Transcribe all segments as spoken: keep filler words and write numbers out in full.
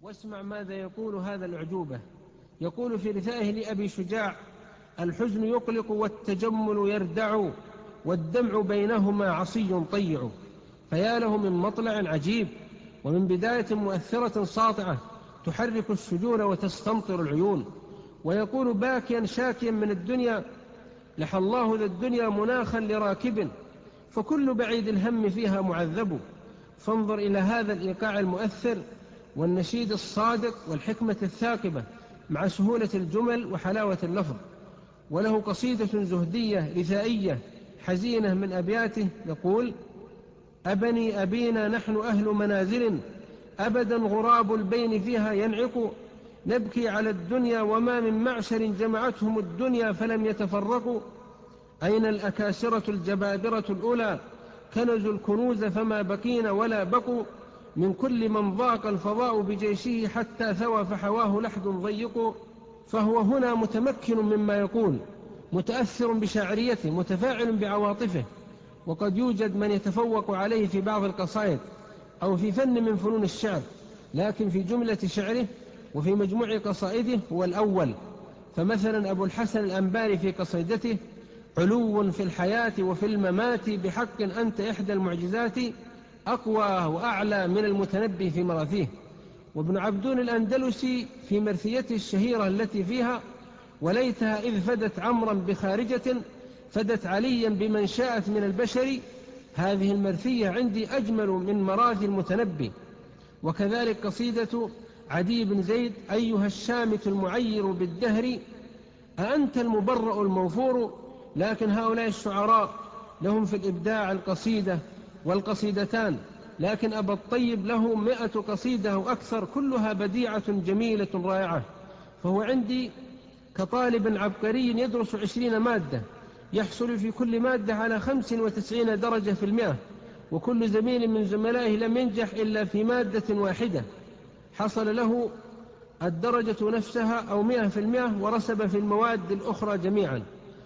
واسمع ماذا يقول هذا الأعجوبة. يقول في رثائه لأبي شجاع: الحزن يقلق والتجمل يردع، والدمع بينهما عصي طيع، فيا له من مطلع عجيب، ومن بداية مؤثرة ساطعة تحرك الشجون وتستمطر العيون. ويقول باكيا شاكيا من الدنيا: لحى الله ذا الدنيا مناخا لراكب، فكل بعيد الهم فيها معذب. فانظر إلى هذا الإيقاع المؤثر والنشيد الصادق والحكمة الثاقبة مع سهولة الجمل وحلاوة اللفظ. وله قصيدة زهدية رثائية حزينة من أبياته يقول: أبني أبينا نحن أهل منازل، أبدا غراب البين فيها ينعق، نبكي على الدنيا وما من معشر جمعتهم الدنيا فلم يتفرقوا. أين الأكاسرة الجبابرة الأولى كنزوا الكنوز فما بقين ولا بقوا، من كل من ضاق الفضاء بجيشه حتى ثوى فحواه لحد ضيق. فهو هنا متمكن مما يقول، متأثر بشاعريته، متفاعل بعواطفه. وقد يوجد من يتفوق عليه في بعض القصائد أو في فن من فنون الشعر، لكن في جملة شعره وفي مجموع قصائده هو الأول. فمثلا أبو الحسن الأنباري في قصيدته: علو في الحياة وفي الممات بحق أنت إحدى المعجزات، أقوى وأعلى من المتنبي في مراثيه. وابن عبدون الأندلسي في مرثيته الشهيرة التي فيها: وليتها إذ فدت عمرا بخارجة فدت عليا بمن شاءت من البشر، هذه المرثية عندي أجمل من مراثي المتنبي. وكذلك قصيدة عدي بن زيد: أيها الشامت المعير بالدهر، أأنت المبرأ الموفور. لكن هؤلاء الشعراء لهم في الإبداع القصيدة والقصيدتان، لكن أبا الطيب له مئة قصيدة أو أكثر، كلها بديعة جميلة رائعة. فهو عندي كطالب عبقري يدرس عشرين مادة، يحصل في كل مادة على خمس وتسعين درجة في المئة، وكل زميل من زملائه لم ينجح إلا في مادة واحدة حصل له الدرجة نفسها أو مئة في المئة، ورسب في المواد الأخرى جميعا.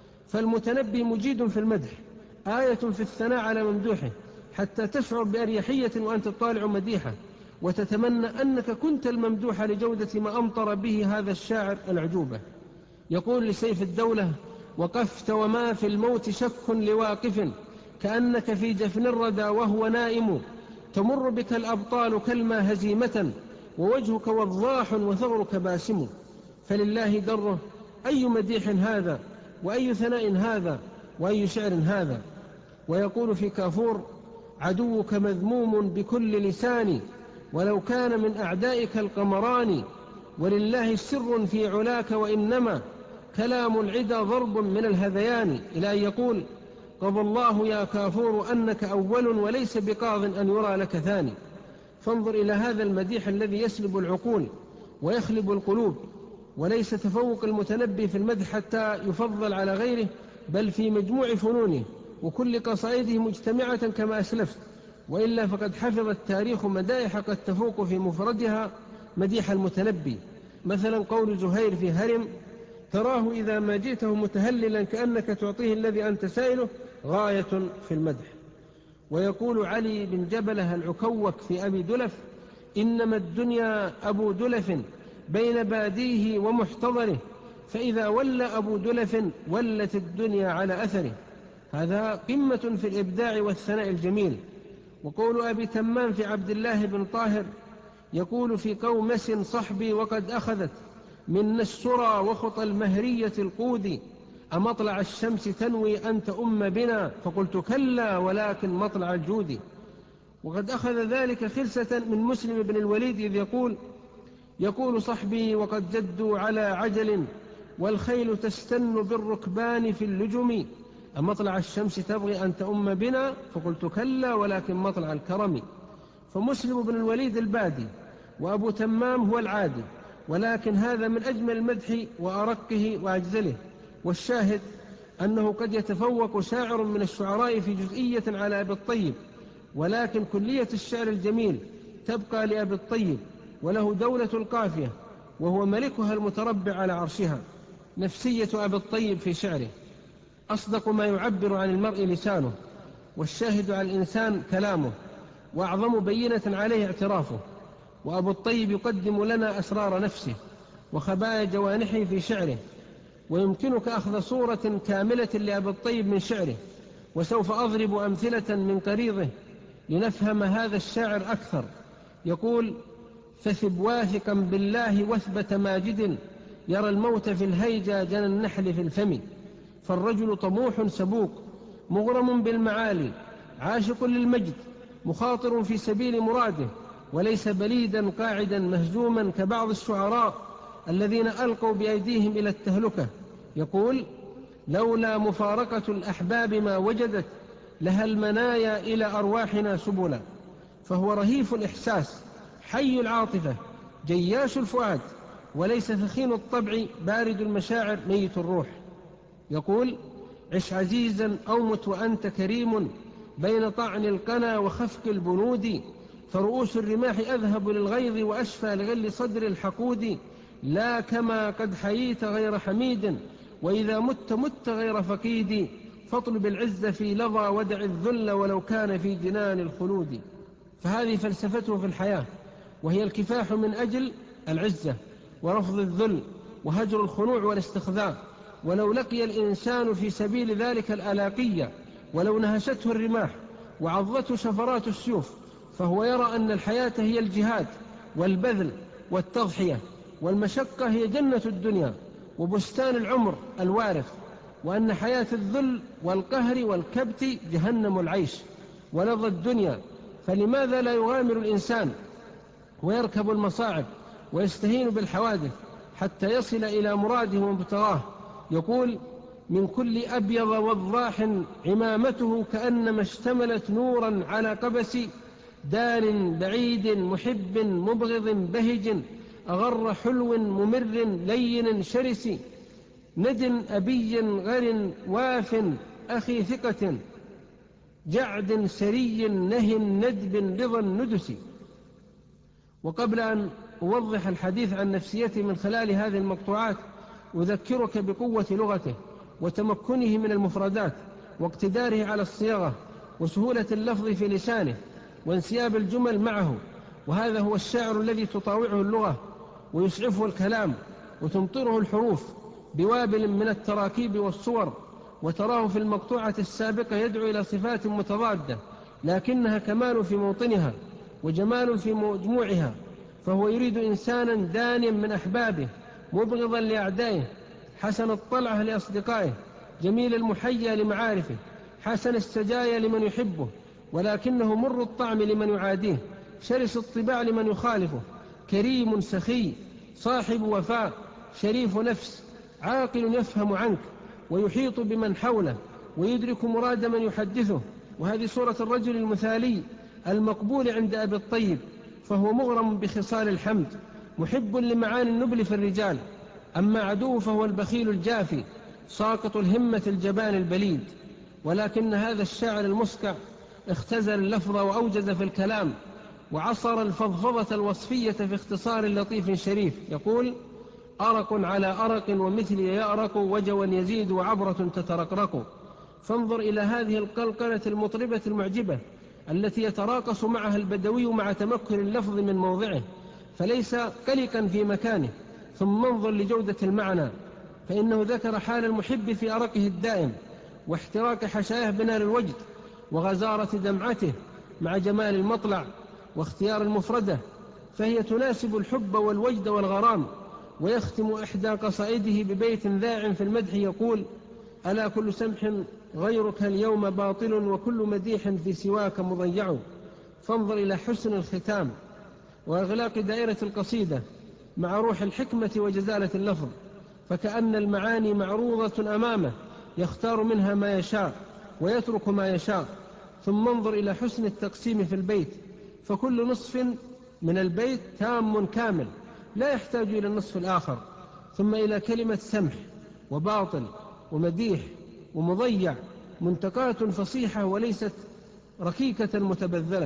فالمتنبي مجيد في المدح، آية في الثناء على ممدوحه، حتى تشعر بأريحية وأنت طالع مديحة، وتتمنى أنك كنت الممدوح لجودة ما أمطر به هذا الشاعر العجوبة. يقول لسيف الدولة: وقفت وما في الموت شك لواقف، كأنك في جفن الردى وهو نائم، تمر بك الأبطال كالما هزيمة، ووجهك وضاح وثغرك باسم. فلله دره، أي مديح هذا، وأي ثناء هذا، وأي شعر هذا. ويقول في كافور: عدوك مذموم بكل لسان، ولو كان من أعدائك القمران، ولله سر في علاك وإنما كلام العدا ضرب من الهذيان. إلى أن يقول: قضى الله يا كافور أنك أول، وليس بقاض أن يرى لك ثاني. فانظر إلى هذا المديح الذي يسلب العقول ويخلب القلوب. وليس تفوق المتنبي في المدح حتى يفضل على غيره، بل في مجموع فنونه وكل قصائده مجتمعة كما أسلفت، وإلا فقد حفظ التاريخ مدائح قد تفوق في مفردها مديح المتنبي. مثلا قول زهير في هرم: تراه إذا ما جئته متهللا كأنك تعطيه الذي أنت سائله، غاية في المدح. ويقول علي بن جبلة العكوك في أبي دلف: إنما الدنيا أبو دلف بين باديه ومحتضره، فإذا ولى أبو دلف ولت الدنيا على أثره. هذا قمة في الإبداع والثناء الجميل. وقول أبي تمام في عبد الله بن طاهر: يقول في قومس صحبي وقد أخذت منا السرى وخطى المهرية القود، أمطلع الشمس تنوي أنت أم بنا، فقلت كلا ولكن مطلع الجود. وقد أخذ ذلك خلسة من مسلم بن الوليد إذ يقول: يقول صحبي وقد جدوا على عجل، والخيل تستن بالركبان في اللجم، أمطلع الشمس تبغي أن تؤم بنا، فقلت كلا ولكن مطلع الكرم. فمسلم بن الوليد البادي، وأبو تمام هو العادي، ولكن هذا من أجمل المدح وأرقه وأجزله. والشاهد أنه قد يتفوق شاعر من الشعراء في جزئية على أبي الطيب، ولكن كلية الشعر الجميل تبقى لأبي الطيب، وله دولة القافية، وهو ملكها المتربع على عرشها. نفسية أبي الطيب في شعره: أصدق ما يعبر عن المرء لسانه، والشاهد على الإنسان كلامه، وأعظم بينة عليه اعترافه. وأبو الطيب يقدم لنا أسرار نفسه وخبايا جوانحه في شعره، ويمكنك أخذ صورة كاملة لأبي الطيب من شعره، وسوف أضرب أمثلة من قريضه لنفهم هذا الشاعر أكثر. يقول: فثب واثقا بالله وثبة ماجد، يرى الموت في الهيجا جنى النحل في الفم. فالرجل طموح سبوق مغرم بالمعالي، عاشق للمجد، مخاطر في سبيل مراده، وليس بليدا قاعدا مهزوما كبعض الشعراء الذين ألقوا بأيديهم إلى التهلكة. يقول: لولا مفارقة الأحباب ما وجدت لها المنايا إلى أرواحنا سبلا. فهو رهيف الإحساس، حي العاطفة، جياش الفؤاد، وليس ثخين الطبع، بارد المشاعر، ميت الروح. يقول: عش عزيزا أو مت وأنت كريم، بين طعن القنا وخفق البنود، فرؤوس الرماح أذهب للغيظ وأشفى لغل صدر الحقود، لا كما قد حييت غير حميد، وإذا مت مت غير فقيد، فاطلب العز في لظى ودع الذل ولو كان في جنان الخلود. فهذه فلسفته في الحياة، وهي الكفاح من أجل العزة ورفض الذل وهجر الخنوع والاستخذاء. ولو لقي الإنسان في سبيل ذلك الألاقية، ولو نهشته الرماح وعضته شفرات السيوف، فهو يرى أن الحياة هي الجهاد والبذل والتضحية، والمشقة هي جنة الدنيا وبستان العمر الوارث، وأن حياة الذل والقهر والكبت جهنم العيش ولظى الدنيا. فلماذا لا يغامر الإنسان ويركب المصاعب ويستهين بالحوادث حتى يصل إلى مراده ومبتغاه؟ يقول: من كل أبيض وضاح عمامته، كأنما اشتملت نورا على قبس، دار بعيد محب مبغض بهج، أغر حلو ممر لين شرس، ند أبي غر واف أخي ثقة، جعد سري نه ندب رضا الندس. وقبل أن أوضح الحديث عن نفسيته من خلال هذه المقطوعات، أذكرك بقوة لغته وتمكنه من المفردات واقتداره على الصياغة وسهولة اللفظ في لسانه وانسياب الجمل معه. وهذا هو الشاعر الذي تطاوعه اللغة ويسعفه الكلام وتمطره الحروف بوابل من التراكيب والصور، وتراه في المقطوعة السابقة يدعو إلى صفات متضادة لكنها كمال في موطنها وجمال في مجموعها. فهو يريد إنسانا دانيا من أحبابه، مبغضا لأعدائه، حسن الطلعة لأصدقائه، جميل المحيا لمعارفه، حسن السجايا لمن يحبه، ولكنه مر الطعم لمن يعاديه، شرس الطباع لمن يخالفه، كريم سخي، صاحب وفاء، شريف نفس، عاقل يفهم عنك ويحيط بمن حوله ويدرك مراد من يحدثه. وهذه صورة الرجل المثالي المقبول عند أبي الطيب. فهو مغرم بخصال الحمد، محب لمعاني النبل في الرجال. أما عدوه فهو البخيل الجافي، ساقط الهمة الجبان البليد. ولكن هذا الشاعر المسكع اختزل اللفظ وأوجز في الكلام، وعصر الفضفضة الوصفية في اختصار لطيف شريف. يقول: أرق على أرق ومثلي يأرق، وجوا يزيد وعبرة تترقرق. فانظر إلى هذه القلقلة المطربة المعجبة التي يتراقص معها البدوي مع تمكن اللفظ من موضعه، فليس قلقا في مكانه. ثم انظر لجودة المعنى، فإنه ذكر حال المحب في أرقه الدائم، واحتراق حشائه بنار الوجد، وغزارة دمعته مع جمال المطلع واختيار المفردة، فهي تناسب الحب والوجد والغرام. ويختم إحدى قصائده ببيت ذاع في المدح يقول: ألا كل سمح غيرك اليوم باطل، وكل مديح في سواك مضيع. فانظر إلى حسن الختام وإغلاق دائرة القصيدة مع روح الحكمة وجزالة اللفظ، فكأن المعاني معروضة أمامه يختار منها ما يشاء ويترك ما يشاء. ثم انظر إلى حسن التقسيم في البيت، فكل نصف من البيت تام كامل لا يحتاج إلى النصف الآخر. ثم إلى كلمة سمح وباطل ومديح ومضيع، منتقات فصيحة وليست ركيكة متبذلة.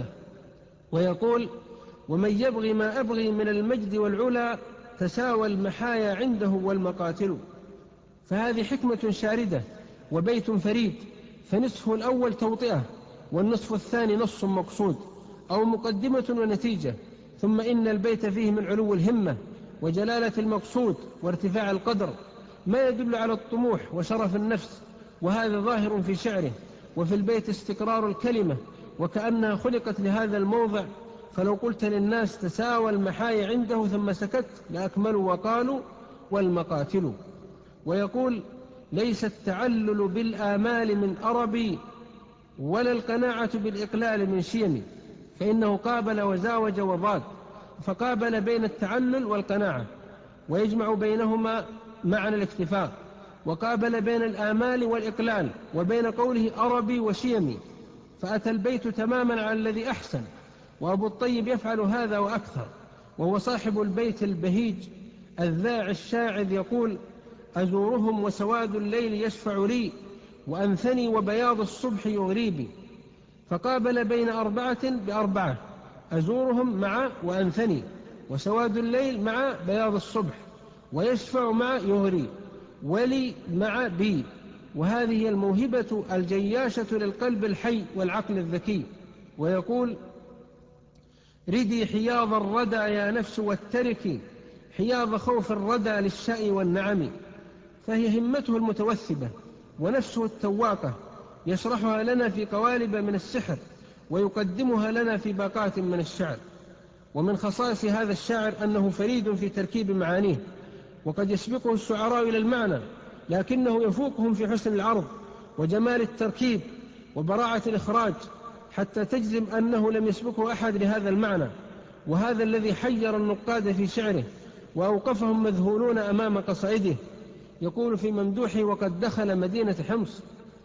ويقول: ومن يبغي ما أبغي من المجد والعلا، تساوى المحايا عنده والمقاتل. فهذه حكمة شاردة وبيت فريد، فنصفه الأول توطئة، والنصف الثاني نص مقصود أو مقدمة ونتيجة، ثم إن البيت فيه من علو الهمة وجلالة المقصود وارتفاع القدر ما يدل على الطموح وشرف النفس، وهذا ظاهر في شعره. وفي البيت استقرار الكلمة وكأنها خلقت لهذا الموضع، فلو قلت للناس تساوى المحاي عنده ثم سكت لأكملوا وقالوا والمقاتل. ويقول: ليس التعلل بالآمال من أربي ولا القناعة بالإقلال من شيمي، فإنه قابل وزاوج وضاد، فقابل بين التعلل والقناعة ويجمع بينهما معنى الاكتفاء، وقابل بين الآمال والإقلال وبين قوله أربي وشيمي، فأتى البيت تماما على الذي أحسن. وأبو الطيب يفعل هذا وأكثر، وهو صاحب البيت البهيج الذاع الشاعر، يقول: أزورهم وسواد الليل يشفع لي وأنثني وبياض الصبح يغريبي. فقابل بين أربعة بأربعة: أزورهم مع وأنثني، وسواد الليل مع بياض الصبح، ويشفع مع يغري، ولي مع بي. وهذه هي الموهبة الجياشة للقلب الحي والعقل الذكي. ويقول: ردي حياض الردى يا نفس واتركي حياض خوف الردى للشأي والنعم. فهي همته المتوثبة ونفسه التواقة، يشرحها لنا في قوالب من السحر ويقدمها لنا في باقات من الشعر. ومن خصائص هذا الشاعر أنه فريد في تركيب معانيه، وقد يسبقه الشعراء إلى المعنى، لكنه يفوقهم في حسن العرض وجمال التركيب وبراعة الإخراج، حتى تجزم أنه لم يسبقه أحد لهذا المعنى. وهذا الذي حير النقاد في شعره وأوقفهم مذهولون أمام قصائده. يقول في ممدوحه: وقد دخل مدينة حمص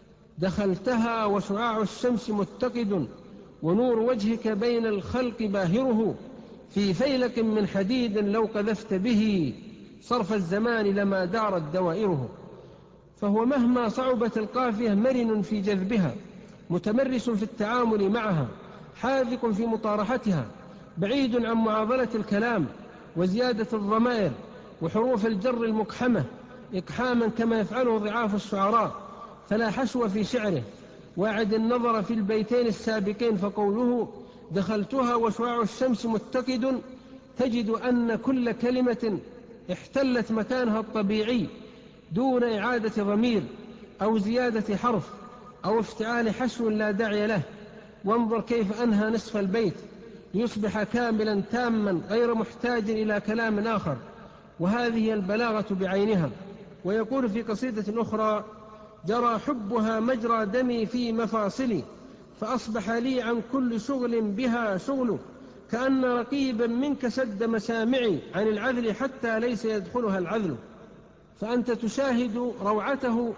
دخلتها وشعاع الشمس متقد ونور وجهك بين الخلق باهره في فيلق من حديد لو قذفت به صرف الزمان لما دارت دوائره. فهو مهما صعبت القافية مرن في جذبها، متمرس في التعامل معها، حاذق في مطارحتها، بعيد عن معاضلة الكلام وزيادة الضمائر وحروف الجر المقحمة إقحاما كما يفعله ضعاف الشعراء، فلا حشو في شعره. واعد النظر في البيتين السابقين، فقوله دخلتها وشعاع الشمس متقد تجد أن كل كلمة احتلت مكانها الطبيعي دون إعادة ضمير أو زيادة حرف أو افتعال حشو لا داعي له. وانظر كيف أنهى نصف البيت ليصبح كاملا تاما غير محتاج إلى كلام آخر، وهذه البلاغة بعينها. ويقول في قصيدة أخرى: جرى حبها مجرى دمي في مفاصلي فأصبح لي عن كل شغل بها شغل كأن رقيبا منك سد مسامعي عن العذل حتى ليس يدخلها العذل. فأنت تشاهد روعته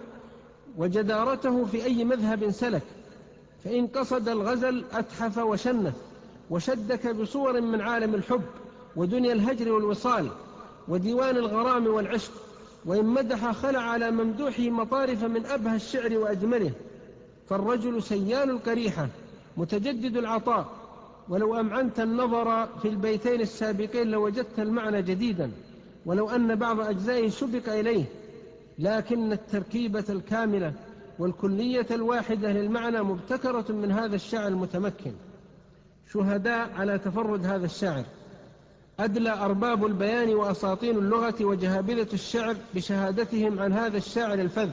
وجدارته في أي مذهب سلك، فإن قصد الغزل أتحف وشنف وشدك بصور من عالم الحب ودنيا الهجر والوصال وديوان الغرام والعشق، وإن مدح خلع على ممدوحه مطارف من أبهى الشعر وأجمله. فالرجل سيال القريحة متجدد العطاء، ولو أمعنت النظر في البيتين السابقين لوجدت المعنى جديدا، ولو أن بعض أجزائه سبق إليه، لكن التركيبة الكاملة والكلية الواحدة للمعنى مبتكرة من هذا الشاعر المتمكن. شهداء على تفرد هذا الشاعر: أدلى أرباب البيان وأساطين اللغة وجهابذة الشعر بشهادتهم عن هذا الشاعر الفذ،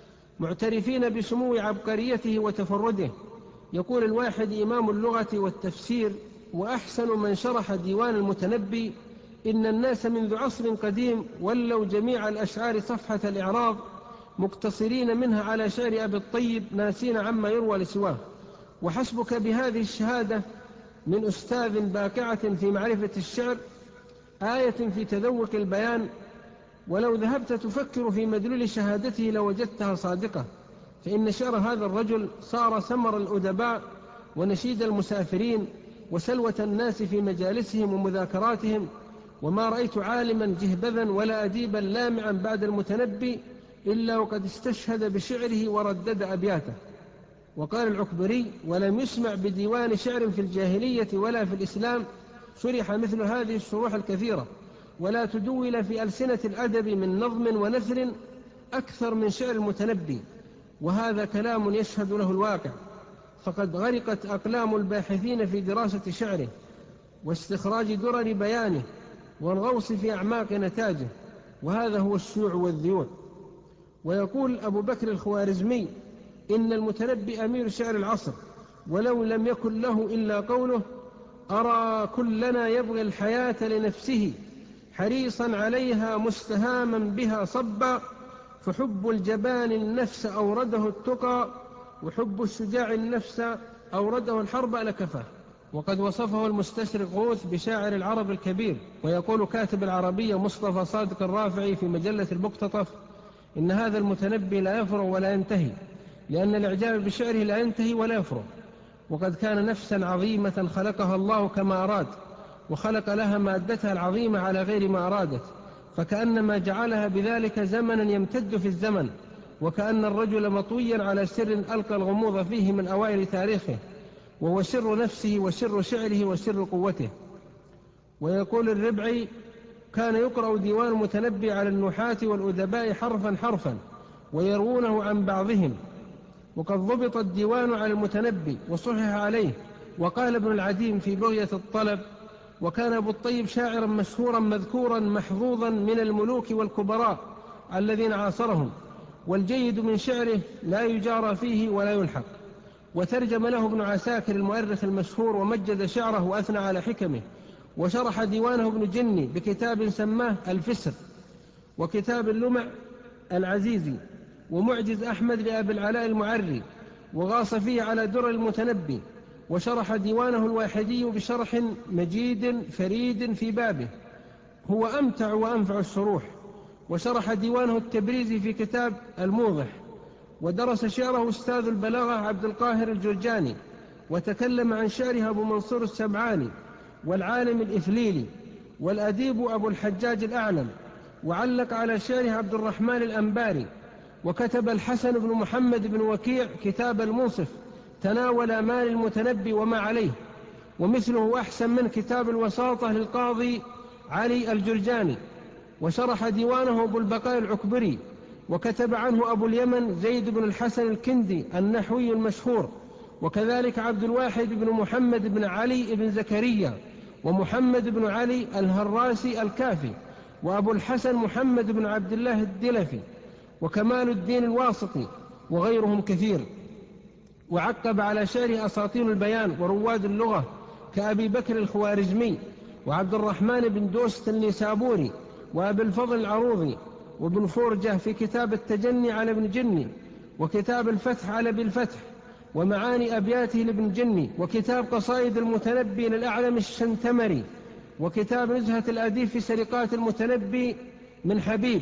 معترفين بسمو عبقريته وتفرده. يقول الواحد إمام اللغة والتفسير وأحسن من شرح ديوان المتنبي: إن الناس منذ عصر قديم ولوا جميع الأشعار صفحة الإعراض مقتصرين منها على شعر أبي الطيب ناسين عما يروى لسواه. وحسبك بهذه الشهادة من أستاذ باقعة في معرفة الشعر آية في تذوق البيان، ولو ذهبت تفكر في مدلول شهادته لوجدتها صادقة. فإن شعر هذا الرجل صار ثمر الأدباء ونشيد المسافرين وسلوة الناس في مجالسهم ومذاكراتهم، وما رأيت عالما جهبذا ولا أديبا لامعا بعد المتنبي إلا وقد استشهد بشعره وردد أبياته. وقال العكبري: ولم يسمع بديوان شعر في الجاهلية ولا في الإسلام شرح مثل هذه الشروح الكثيرة، ولا تدول في ألسنة الأدب من نظم ونثر أكثر من شعر المتنبي. وهذا كلام يشهد له الواقع، فقد غرقت أقلام الباحثين في دراسة شعره، واستخراج درر بيانه والغوص في أعماق نتاجه، وهذا هو الشيوع والذيوع. ويقول أبو بكر الخوارزمي: إن المتنبي أمير شعر العصر، ولو لم يكن له إلا قوله: أرى كلنا يبغي الحياة لنفسه حريصا عليها مستهاما بها صبا، فحب الجبان النفس أورده التقى، وحب الشجاع النفس أورده الحرب لكفاه. وقد وصفه المستشرق غوث بشاعر العرب الكبير. ويقول كاتب العربية مصطفى صادق الرافعي في مجلة المقتطف: إن هذا المتنبي لا يفرغ ولا ينتهي، لأن الإعجاب بشعره لا ينتهي ولا يفرغ. وقد كان نفسا عظيمة خلقها الله كما أراد، وخلق لها مادتها العظيمة على غير ما أرادت، فكأنما جعلها بذلك زمنا يمتد في الزمن، وكأن الرجل مطويا على سر ألقى الغموض فيه من أوائل تاريخه، وهو سر نفسه وسر شعره وسر قوته. ويقول الربعي: كان يقرأ ديوان المتنبي على النحاة والأدباء حرفا حرفا ويروونه عن بعضهم. وقد ضبط الديوان على المتنبي وصحح عليه. وقال ابن العديم في بغية الطلب: وكان أبو الطيب شاعرا مشهورا مذكورا محظوظا من الملوك والكبراء الذين عاصرهم، والجيد من شعره لا يجارى فيه ولا يلحق. وترجم له ابن عساكر المؤرخ المشهور ومجد شعره وأثنى على حكمه. وشرح ديوانه ابن جني بكتاب سماه الفسر، وكتاب اللمع العزيزي، ومعجز أحمد لأبي العلاء المعري، وغاص فيه على در المتنبي. وشرح ديوانه الواحدي بشرح مجيد فريد في بابه، هو أمتع وأنفع الشروح. وشرح ديوانه التبريزي في كتاب الموضح. ودرس شعره أستاذ البلاغة عبد القاهر الجرجاني، وتكلم عن شعره أبو منصور السمعاني، والعالم الإفليلي، والأديب أبو الحجاج الأعلم. وعلق على شعره عبد الرحمن الأنباري. وكتب الحسن بن محمد بن وكيع كتاب المنصف تناول مال المتنبي وما عليه، ومثله أحسن من كتاب الوساطة للقاضي علي الجرجاني. وشرح ديوانه أبو البقاء العكبري، وكتب عنه أبو اليمن زيد بن الحسن الكندي النحوي المشهور، وكذلك عبد الواحد بن محمد بن علي بن زكريا، ومحمد بن علي الهراسي الكافي، وأبو الحسن محمد بن عبد الله الدلفي، وكمال الدين الواسطي، وغيرهم كثير. وعقب على شعره أساطين البيان ورواد اللغة كأبي بكر الخوارزمي، وعبد الرحمن بن دوست النسابوري، وأبي الفضل العروضي، وابن فرجة في كتاب التجني على ابن جني، وكتاب الفتح على ابن الفتح، ومعاني أبياته لابن جني، وكتاب قصائد المتنبي للأعلم الشنتمري، وكتاب نزهة الأديب في سرقات المتنبي من حبيب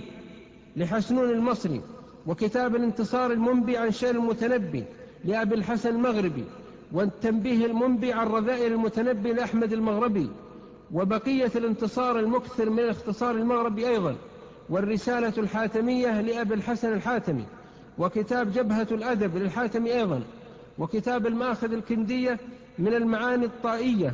لحسنون المصري، وكتاب الانتصار المنبي عن شعر المتنبي لأبي الحسن المغربي، والتنبيه المنبي عن رذائل المتنبي لأحمد المغربي، وبقية الانتصار المكثر من الاختصار المغربي أيضا، والرسالة الحاتمية لأبي الحسن الحاتمي، وكتاب جبهة الأدب للحاتمي أيضا، وكتاب المآخذ الكندية من المعاني الطائية،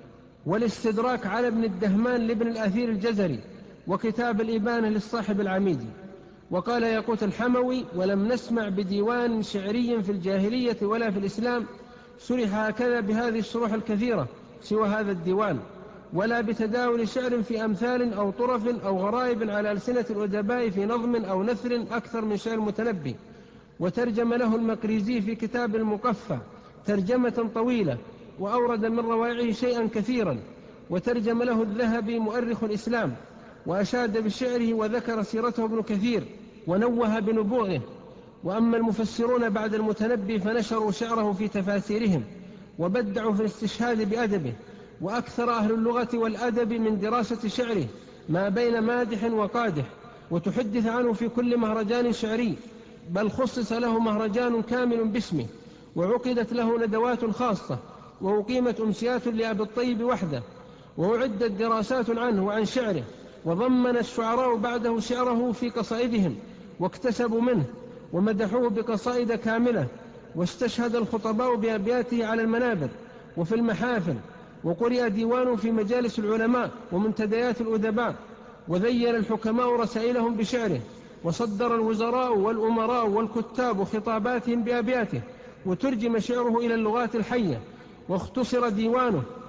والاستدراك على ابن الدهمان لابن الأثير الجزري، وكتاب الإبانة للصاحب العميدي. وقال ياقوت الحموي: ولم نسمع بديوان شعري في الجاهلية ولا في الإسلام شرح هكذا بهذه الشروح الكثيرة سوى هذا الديوان، ولا بتداول شعر في أمثال أو طرف أو غرائب على ألسنة الأدباء في نظم أو نثر أكثر من شعر المتنبي. وترجم له المقريزي في كتاب المقفى ترجمة طويلة، وأورد من روائعه شيئا كثيرا. وترجم له الذهبي مؤرخ الإسلام، وأشاد بشعره وذكر سيرته ابن كثير ونوه بنبوغه. وأما المفسرون بعد المتنبي فنشروا شعره في تفاسيرهم، وبدعوا في الاستشهاد بأدبه. وأكثر أهل اللغة والأدب من دراسة شعره ما بين مادح وقادح، وتحدث عنه في كل مهرجان شعري، بل خصص له مهرجان كامل باسمه، وعقدت له ندوات خاصة، وأقيمت أمسيات لأبي الطيب وحده، وأعدت دراسات عنه وعن شعره، وضمن الشعراء بعده شعره في قصائدهم واكتسبوا منه ومدحوه بقصائد كاملة. واستشهد الخطباء بأبياته على المنابر وفي المحافل، وقرئ ديوانه في مجالس العلماء ومنتديات الأدباء، وذيل الحكماء رسائلهم بشعره، وصدر الوزراء والأمراء والكتاب خطاباتهم بأبياته، وترجم شعره إلى اللغات الحية، واختصر ديوانه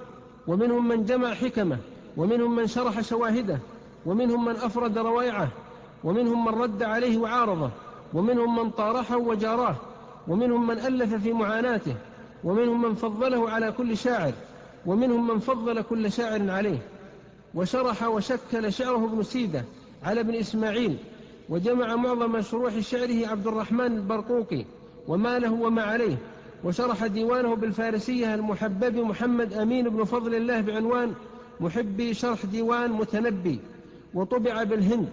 ومنهم من جمع حكمه، ومنهم من شرح شواهده، ومنهم من أفرد روائعه، ومنهم من رد عليه وعارضه، ومنهم من طارحه وجاراه، ومنهم من ألف في معاناته، ومنهم من فضله على كل شاعر، ومنهم من فضل كل شاعر عليه. وشرح وشكل شعره ابن سيدة على ابن إسماعيل، وجمع معظم شروح شعره عبد الرحمن البرقوقي وما له وما عليه، وشرح ديوانه بالفارسية المحبب محمد أمين بن فضل الله بعنوان محبي شرح ديوان متنبي، وطبع بالهند.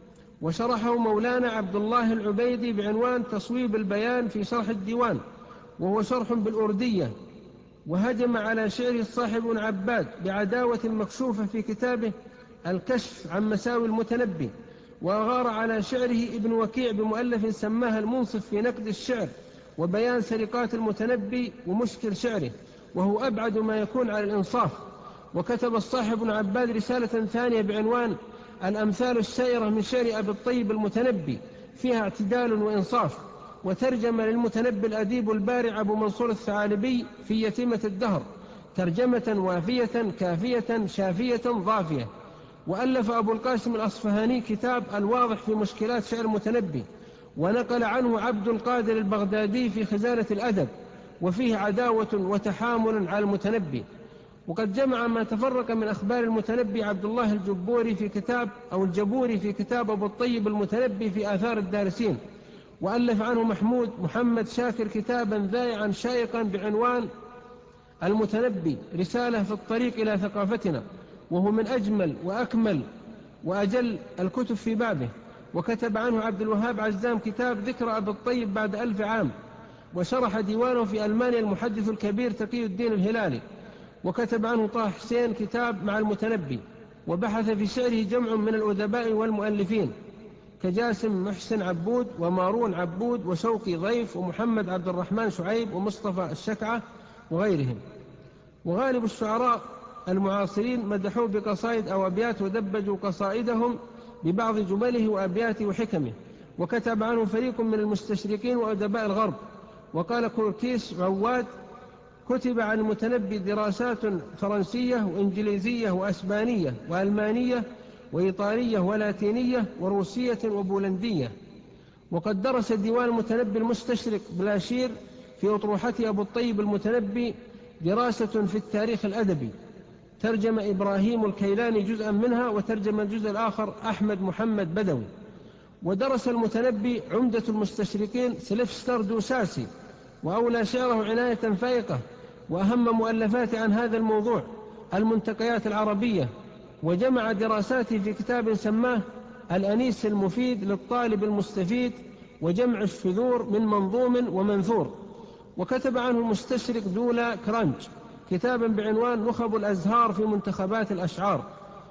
وشرحه مولانا عبد الله العبيدي بعنوان تصويب البيان في شرح الديوان، وهو شرح بالأردية. وهجم على شعره الصاحب بن عباد بعداوة مكشوفة في كتابه الكشف عن مساوي المتنبي، وأغار على شعره ابن وكيع بمؤلف سماها المنصف في نقد الشعر وبيان سرقات المتنبي ومشكل شعره، وهو أبعد ما يكون على الإنصاف. وكتب الصاحب بن عباد رسالة ثانية بعنوان الأمثال السائرة من شعر أبي الطيب المتنبي، فيها اعتدال وإنصاف. وترجم للمتنبي الأديب البارع أبو منصور الثعالبي في يتيمة الدهر ترجمة وافية كافية شافية ضافية. وألف أبو القاسم الأصفهاني كتاب الواضح في مشكلات شعر المتنبي، ونقل عنه عبد القادر البغدادي في خزانة الأدب، وفيه عداوة وتحامل على المتنبي. وقد جمع ما تفرق من أخبار المتنبي عبد الله الجبوري في كتاب أو الجبوري في كتاب أبو الطيب المتنبي في آثار الدارسين. وألف عنه محمود محمد شاكر كتابا ذائعا شائقا بعنوان المتنبي رسالة في الطريق إلى ثقافتنا، وهو من أجمل وأكمل وأجل الكتب في بابه. وكتب عنه عبد الوهاب عزام كتاب ذكر أبي الطيب بعد ألف عام، وشرح ديوانه في ألمانيا المحدث الكبير تقي الدين الهلالي. وكتب عنه طه حسين كتاب مع المتنبي. وبحث في شعره جمع من الأدباء والمؤلفين كجاسم محسن عبود ومارون عبود وشوقي ضيف ومحمد عبد الرحمن شعيب ومصطفى الشكعة وغيرهم. وغالب الشعراء المعاصرين مدحوه بقصائد أو أبيات، ودبجوا قصائدهم ببعض جمله وأبياته وحكمه. وكتب عنه فريق من المستشرقين وأدباء الغرب. وقال كوركيس عواد كتب عن المتنبي دراسات فرنسية وإنجليزية وأسبانية وألمانية وإيطالية ولاتينية وروسية وبولندية. وقد درس ديوان المتنبي المستشرق بلاشير في أطروحته أبو الطيب المتنبي دراسة في التاريخ الأدبي، ترجم إبراهيم الكيلاني جزءا منها، وترجم الجزء الآخر أحمد محمد بدوي. ودرس المتنبي عمدة المستشرقين سلفستر دوساسي، وأولى شعره عناية فائقة، وأهم مؤلفات عن هذا الموضوع المنتقيات العربية. وجمع دراساته في كتاب سماه الأنيس المفيد للطالب المستفيد، وجمع الشذور من منظوم ومنثور. وكتب عنه مستشرق دولا كرانج كتابا بعنوان نخب الأزهار في منتخبات الأشعار.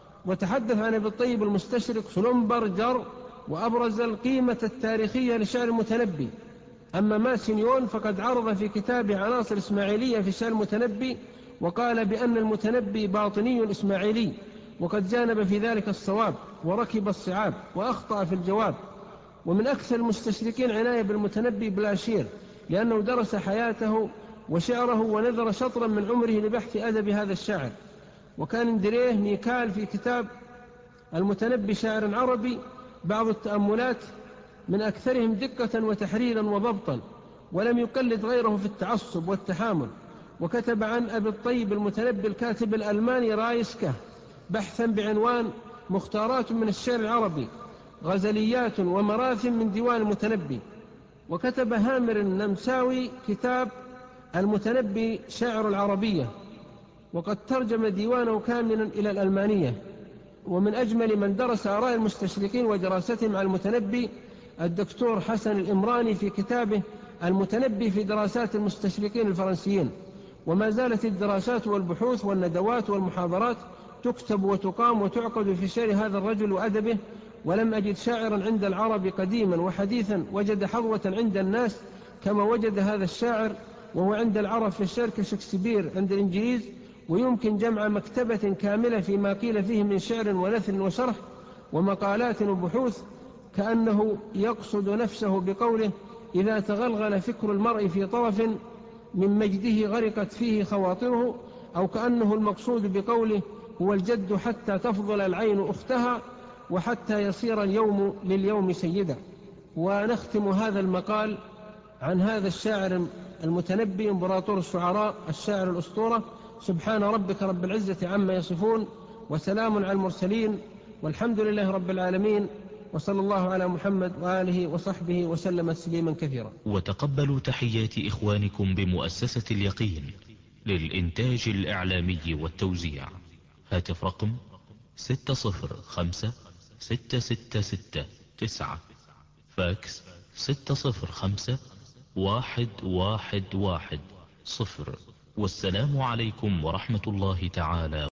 وتحدث عن ابي الطيب المستشرق سلمبرجر، وأبرز القيمة التاريخية لشعر المتنبي. أما ماسينيون فقد عرض في كتابه عناصر إسماعيلية في شعر المتنبي، وقال بأن المتنبي باطني إسماعيلي، وقد جانب في ذلك الصواب وركب الصعاب وأخطأ في الجواب. ومن أكثر المستشرقين عناية بالمتنبي بلاشير، لأنه درس حياته وشعره ونذر شطرا من عمره لبحث أدب هذا الشاعر. وكان اندريه ميكال في كتاب المتنبي شاعر عربي بعض التأملات من أكثرهم دقة وتحريرا وضبطا، ولم يقلد غيره في التعصب والتحامل. وكتب عن أبي الطيب المتنبي الكاتب الألماني رايسكه بحثا بعنوان مختارات من الشعر العربي غزليات ومراثم من ديوان المتنبي. وكتب هامر النمساوي كتاب المتنبي شاعر العربية، وقد ترجم ديوانه كاملا إلى الألمانية. ومن أجمل من درس آراء المستشرقين ودراستهم على المتنبي الدكتور حسن الإمراني في كتابه المتنبي في دراسات المستشرقين الفرنسيين. وما زالت الدراسات والبحوث والندوات والمحاضرات تكتب وتقام وتعقد في شعر هذا الرجل وأدبه، ولم أجد شاعرا عند العرب قديما وحديثا وجد حظوة عند الناس كما وجد هذا الشاعر، وهو عند العرب في الشعر كشكسبير عند الإنجليز. ويمكن جمع مكتبة كاملة فيما قيل فيه من شعر ونثر وشرح ومقالات وبحوث، كأنه يقصد نفسه بقوله إذا تغلغل فكر المرء في طرف من مجده غرقت فيه خواطره، أو كأنه المقصود بقوله هو الجد حتى تفضل العين أختها وحتى يصير اليوم لليوم سيدا. ونختم هذا المقال عن هذا الشاعر المتنبي إمبراطور الشعراء الشاعر الأسطورة: سبحان ربك رب العزة عما يصفون وسلام على المرسلين والحمد لله رب العالمين، وصلى الله على محمد وآله وصحبه وسلم تسليما كثيرا. وتقبلوا تحيات إخوانكم بمؤسسة اليقين للإنتاج الإعلامي والتوزيع. هاتف رقم ستة صفر خمسة ستة ستة ستة تسعة، فاكس ستة صفر خمسة واحد واحد واحد صفر. والسلام عليكم ورحمة الله تعالى